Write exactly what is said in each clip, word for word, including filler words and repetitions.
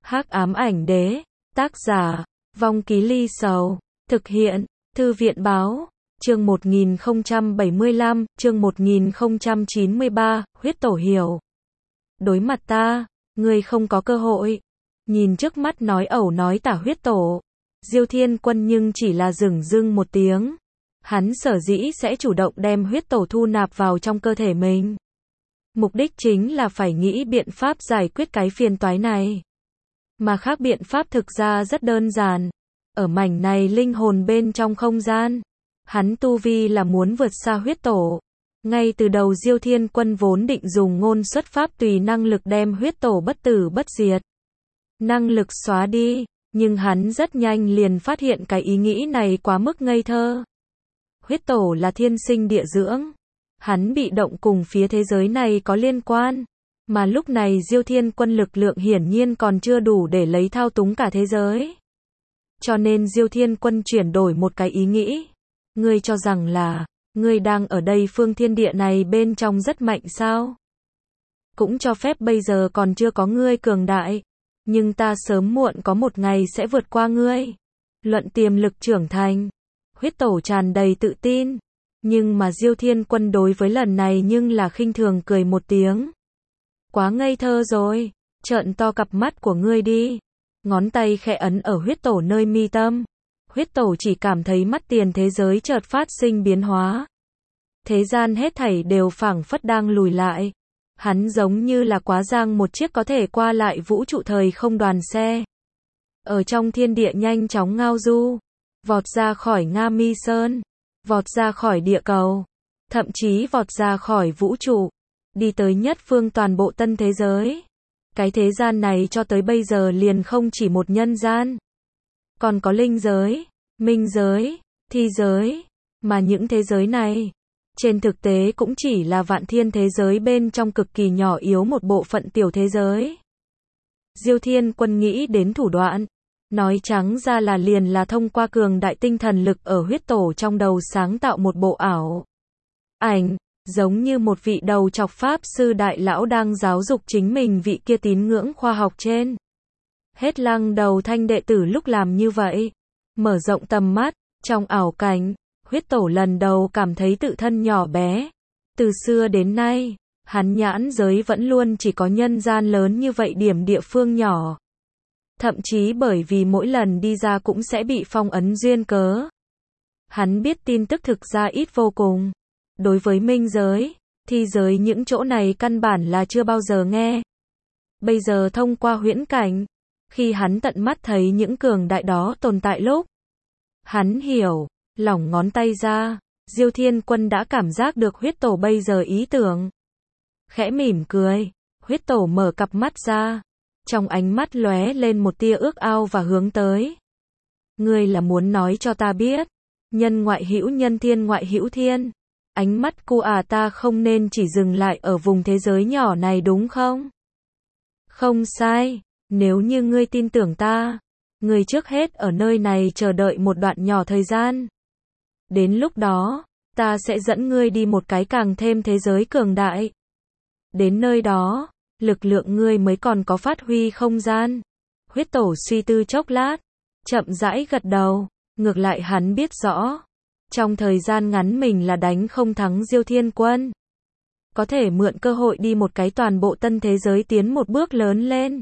Hắc ám ảnh đế, tác giả, Vong Ký Ly Sầu, thực hiện, Thư viện báo, chương một nghìn không trăm bảy mươi lăm, chương một nghìn không trăm chín mươi ba, huyết tổ hiểu. Đối mặt ta, ngươi không có cơ hội. Nhìn trước mắt nói ẩu nói tả huyết tổ, Diêu Thiên Quân nhưng chỉ là dửng dưng một tiếng. Hắn sở dĩ sẽ chủ động đem huyết tổ thu nạp vào trong cơ thể mình. Mục đích chính là phải nghĩ biện pháp giải quyết cái phiền toái này. Mà khác biện pháp thực ra rất đơn giản. Ở mảnh này linh hồn bên trong không gian, hắn tu vi là muốn vượt xa huyết tổ. Ngay từ đầu Diêu Thiên Quân vốn định dùng ngôn xuất pháp tùy năng lực đem huyết tổ bất tử bất diệt. Năng lực xóa đi, nhưng hắn rất nhanh liền phát hiện cái ý nghĩ này quá mức ngây thơ. Huyết tổ là thiên sinh địa dưỡng. Hắn bị động cùng phía thế giới này có liên quan. Mà lúc này Diêu Thiên Quân lực lượng hiển nhiên còn chưa đủ để lấy thao túng cả thế giới. Cho nên Diêu Thiên Quân chuyển đổi một cái ý nghĩ. Ngươi cho rằng là, ngươi đang ở đây phương thiên địa này bên trong rất mạnh sao? Cũng cho phép bây giờ còn chưa có ngươi cường đại. Nhưng ta sớm muộn có một ngày sẽ vượt qua ngươi. Luận tiềm lực trưởng thành. Huyết tổ tràn đầy tự tin. Nhưng mà Diêu Thiên Quân đối với lần này nhưng là khinh thường cười một tiếng. Quá ngây thơ rồi, trợn to cặp mắt của ngươi đi. Ngón tay khẽ ấn ở huyết tổ nơi mi tâm. Huyết tổ chỉ cảm thấy mắt tiền thế giới chợt phát sinh biến hóa. Thế gian hết thảy đều phảng phất đang lùi lại. Hắn giống như là quá giang một chiếc có thể qua lại vũ trụ thời không đoàn xe. Ở trong thiên địa nhanh chóng ngao du. Vọt ra khỏi Nga Mi Sơn. Vọt ra khỏi địa cầu. Thậm chí vọt ra khỏi vũ trụ. Đi tới nhất phương toàn bộ tân thế giới. Cái thế gian này cho tới bây giờ liền không chỉ một nhân gian. Còn có linh giới, minh giới, thi giới. Mà những thế giới này, trên thực tế cũng chỉ là vạn thiên thế giới bên trong cực kỳ nhỏ yếu một bộ phận tiểu thế giới. Diêu Thiên Quân nghĩ đến thủ đoạn. Nói trắng ra là liền là thông qua cường đại tinh thần lực ở huyết tổ trong đầu sáng tạo một bộ ảo ảnh. Giống như một vị đầu chọc pháp sư đại lão đang giáo dục chính mình vị kia tín ngưỡng khoa học trên. Hết lăng đầu thanh đệ tử lúc làm như vậy. Mở rộng tầm mắt, trong ảo cảnh, huyết tổ lần đầu cảm thấy tự thân nhỏ bé. Từ xưa đến nay, hắn nhãn giới vẫn luôn chỉ có nhân gian lớn như vậy điểm địa phương nhỏ. Thậm chí bởi vì mỗi lần đi ra cũng sẽ bị phong ấn duyên cớ. Hắn biết tin tức thực ra ít vô cùng. Đối với minh giới, thi giới những chỗ này căn bản là chưa bao giờ nghe. Bây giờ thông qua huyễn cảnh, khi hắn tận mắt thấy những cường đại đó tồn tại lúc, hắn hiểu, lỏng ngón tay ra, Diêu Thiên Quân đã cảm giác được huyết tổ bây giờ ý tưởng. Khẽ mỉm cười, huyết tổ mở cặp mắt ra, trong ánh mắt lóe lên một tia ước ao và hướng tới. Ngươi là muốn nói cho ta biết, nhân ngoại hữu nhân thiên ngoại hữu thiên. Ánh mắt cô à ta không nên chỉ dừng lại ở vùng thế giới nhỏ này đúng không? Không sai, nếu như ngươi tin tưởng ta, ngươi trước hết ở nơi này chờ đợi một đoạn nhỏ thời gian. Đến lúc đó, ta sẽ dẫn ngươi đi một cái càng thêm thế giới cường đại. Đến nơi đó, lực lượng ngươi mới còn có phát huy không gian. Huyết tổ suy tư chốc lát, chậm rãi gật đầu, ngược lại hắn biết rõ. Trong thời gian ngắn mình là đánh không thắng Diêu Thiên Quân. Có thể mượn cơ hội đi một cái toàn bộ tân thế giới tiến một bước lớn lên.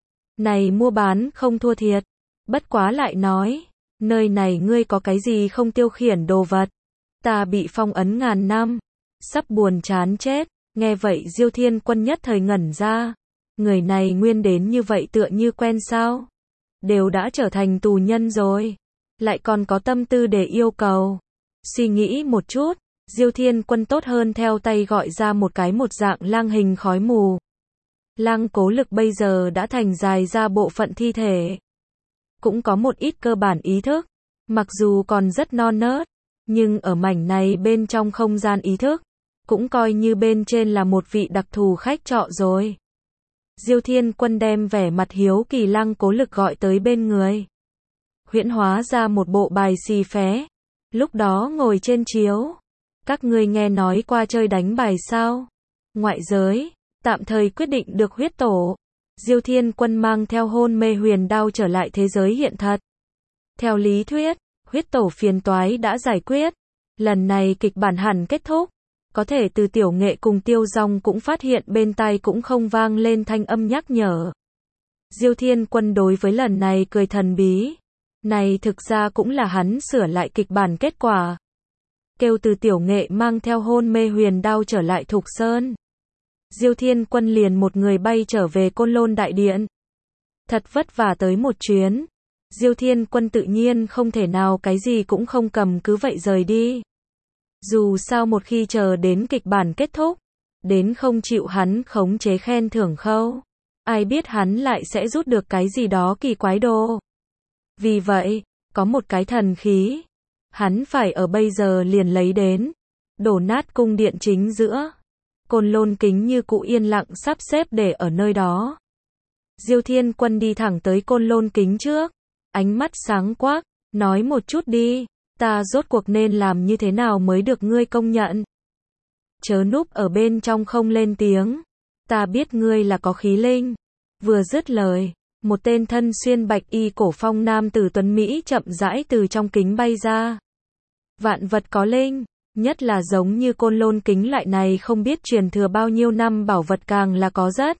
Này mua bán không thua thiệt. Bất quá lại nói, nơi này ngươi có cái gì không tiêu khiển đồ vật. Ta bị phong ấn ngàn năm. Sắp buồn chán chết. Nghe vậy Diêu Thiên Quân nhất thời ngẩn ra. Người này nguyên đến như vậy tựa như quen sao. Đều đã trở thành tù nhân rồi. Lại còn có tâm tư để yêu cầu. Suy nghĩ một chút, Diêu Thiên Quân tốt hơn theo tay gọi ra một cái một dạng lang hình khói mù. Lang cố lực bây giờ đã thành dài ra bộ phận thi thể. Cũng có một ít cơ bản ý thức. Mặc dù còn rất non nớt, nhưng ở mảnh này bên trong không gian ý thức, cũng coi như bên trên là một vị đặc thù khách trọ rồi. Diêu Thiên Quân đem vẻ mặt hiếu kỳ lang cố lực gọi tới bên người. Huyễn hóa ra một bộ bài xì phé. Lúc đó ngồi trên chiếu. Các ngươi nghe nói qua chơi đánh bài sao? Ngoại giới, tạm thời quyết định được huyết tổ. Diêu Thiên Quân mang theo hôn mê huyền đao trở lại thế giới hiện thật. Theo lý thuyết, huyết tổ phiền toái đã giải quyết. Lần này kịch bản hẳn kết thúc. Có thể từ Tiểu Nghệ cùng Tiêu Dòng cũng phát hiện bên tai cũng không vang lên thanh âm nhắc nhở. Diêu Thiên Quân đối với lần này cười thần bí. Này thực ra cũng là hắn sửa lại kịch bản kết quả. Kêu từ Tiểu Nghệ mang theo hôn mê huyền đao trở lại Thục Sơn. Diêu Thiên Quân liền một người bay trở về Côn Lôn Đại Điện. Thật vất vả tới một chuyến. Diêu Thiên Quân tự nhiên không thể nào cái gì cũng không cầm cứ vậy rời đi. Dù sao một khi chờ đến kịch bản kết thúc, đến không chịu hắn khống chế khen thưởng khâu. Ai biết hắn lại sẽ rút được cái gì đó kỳ quái đồ. Vì vậy, có một cái thần khí. Hắn phải ở bây giờ liền lấy đến. Đổ nát cung điện chính giữa. Côn Lôn kính như cụ yên lặng sắp xếp để ở nơi đó. Diêu Thiên Quân đi thẳng tới Côn Lôn kính trước. Ánh mắt sáng quắc, nói một chút đi. Ta rốt cuộc nên làm như thế nào mới được ngươi công nhận? Chớ núp ở bên trong không lên tiếng. Ta biết ngươi là có khí linh. Vừa dứt lời, một tên thân xuyên bạch y cổ phong nam tử tuấn Mỹ chậm rãi từ trong kính bay ra. Vạn vật có linh, nhất là giống như Côn Lôn kính loại này không biết truyền thừa bao nhiêu năm bảo vật càng là có rất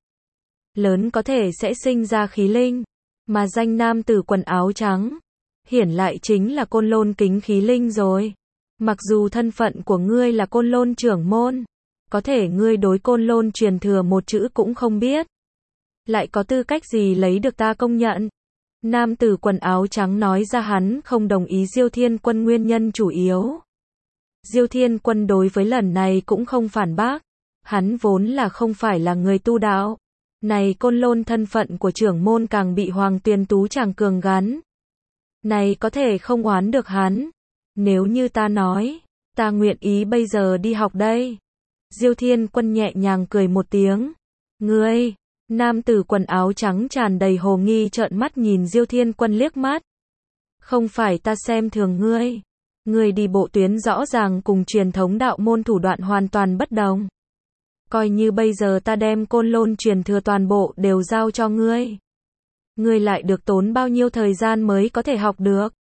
lớn có thể sẽ sinh ra khí linh. Mà danh nam tử quần áo trắng, hiển lại chính là Côn Lôn kính khí linh rồi. Mặc dù thân phận của ngươi là Côn Lôn trưởng môn, có thể ngươi đối Côn Lôn truyền thừa một chữ cũng không biết. Lại có tư cách gì lấy được ta công nhận? Nam tử quần áo trắng nói ra hắn không đồng ý Diêu Thiên Quân nguyên nhân chủ yếu. Diêu Thiên Quân đối với lần này cũng không phản bác. Hắn vốn là không phải là người tu đạo. Này Côn Lôn thân phận của trưởng môn càng bị Hoàng Tuyền Tú chàng cường gắn. Này có thể không oán được hắn. Nếu như ta nói, ta nguyện ý bây giờ đi học đây. Diêu Thiên Quân nhẹ nhàng cười một tiếng. Ngươi, nam tử quần áo trắng tràn đầy hồ nghi trợn mắt nhìn Diêu Thiên Quân liếc mắt. Không phải ta xem thường ngươi. Ngươi đi bộ tuyến rõ ràng cùng truyền thống đạo môn thủ đoạn hoàn toàn bất đồng. Coi như bây giờ ta đem Côn Lôn truyền thừa toàn bộ đều giao cho ngươi. Ngươi lại được tốn bao nhiêu thời gian mới có thể học được?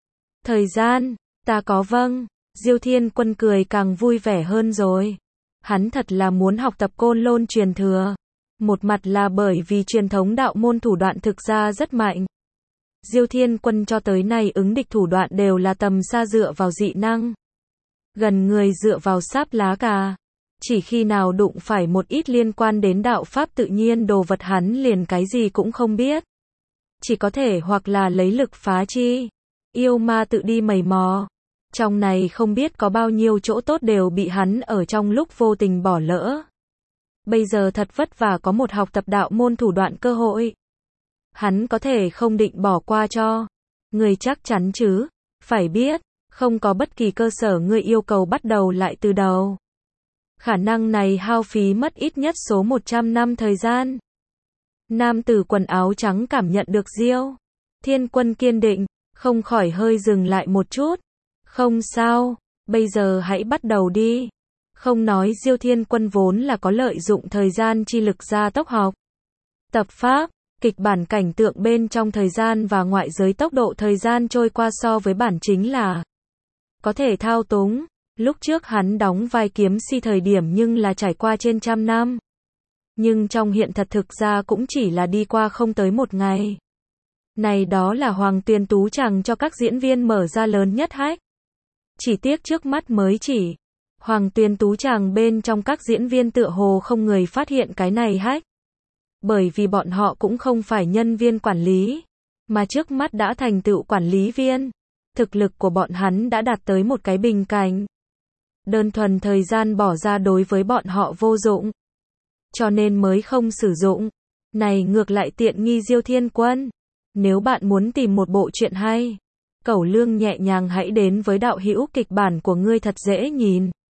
Thời gian, ta có vâng. Diêu Thiên Quân cười càng vui vẻ hơn rồi. Hắn thật là muốn học tập Côn Lôn truyền thừa. Một mặt là bởi vì truyền thống đạo môn thủ đoạn thực ra rất mạnh. Diêu Thiên Quân cho tới nay ứng địch thủ đoạn đều là tầm xa dựa vào dị năng. Gần người dựa vào sáp lá cà. Chỉ khi nào đụng phải một ít liên quan đến đạo pháp tự nhiên đồ vật hắn liền cái gì cũng không biết. Chỉ có thể hoặc là lấy lực phá chi. Yêu ma tự đi mày mò. Trong này không biết có bao nhiêu chỗ tốt đều bị hắn ở trong lúc vô tình bỏ lỡ. Bây giờ thật vất vả có một học tập đạo môn thủ đoạn cơ hội. Hắn có thể không định bỏ qua cho. Người chắc chắn chứ? Phải biết, không có bất kỳ cơ sở người yêu cầu bắt đầu lại từ đầu. Khả năng này hao phí mất ít nhất số một trăm năm thời gian. Nam tử quần áo trắng cảm nhận được Diêu Thiên Quân kiên định, không khỏi hơi dừng lại một chút. Không sao, bây giờ hãy bắt đầu đi. Không nói Diêu Thiên Quân vốn là có lợi dụng thời gian chi lực gia tốc học. Tập pháp, kịch bản cảnh tượng bên trong thời gian và ngoại giới tốc độ thời gian trôi qua so với bản chính là có thể thao túng. Lúc trước hắn đóng vai kiếm si thời điểm nhưng là trải qua trên trăm năm. Nhưng trong hiện thật thực ra cũng chỉ là đi qua không tới một ngày. Này đó là Hoàng Tuyền Tú chàng cho các diễn viên mở ra lớn nhất hách. Chỉ tiếc trước mắt mới chỉ. Hoàng Tuyền Tú chàng bên trong các diễn viên tựa hồ không người phát hiện cái này hách. Bởi vì bọn họ cũng không phải nhân viên quản lý. Mà trước mắt đã thành tựu quản lý viên. Thực lực của bọn hắn đã đạt tới một cái bình cảnh. Đơn thuần thời gian bỏ ra đối với bọn họ vô dụng. Cho nên mới không sử dụng. Này ngược lại tiện nghi Diêu Thiên Quân. Nếu bạn muốn tìm một bộ truyện hay, Cẩu Lương nhẹ nhàng hãy đến với đạo hữu kịch bản của ngươi thật dễ nhìn.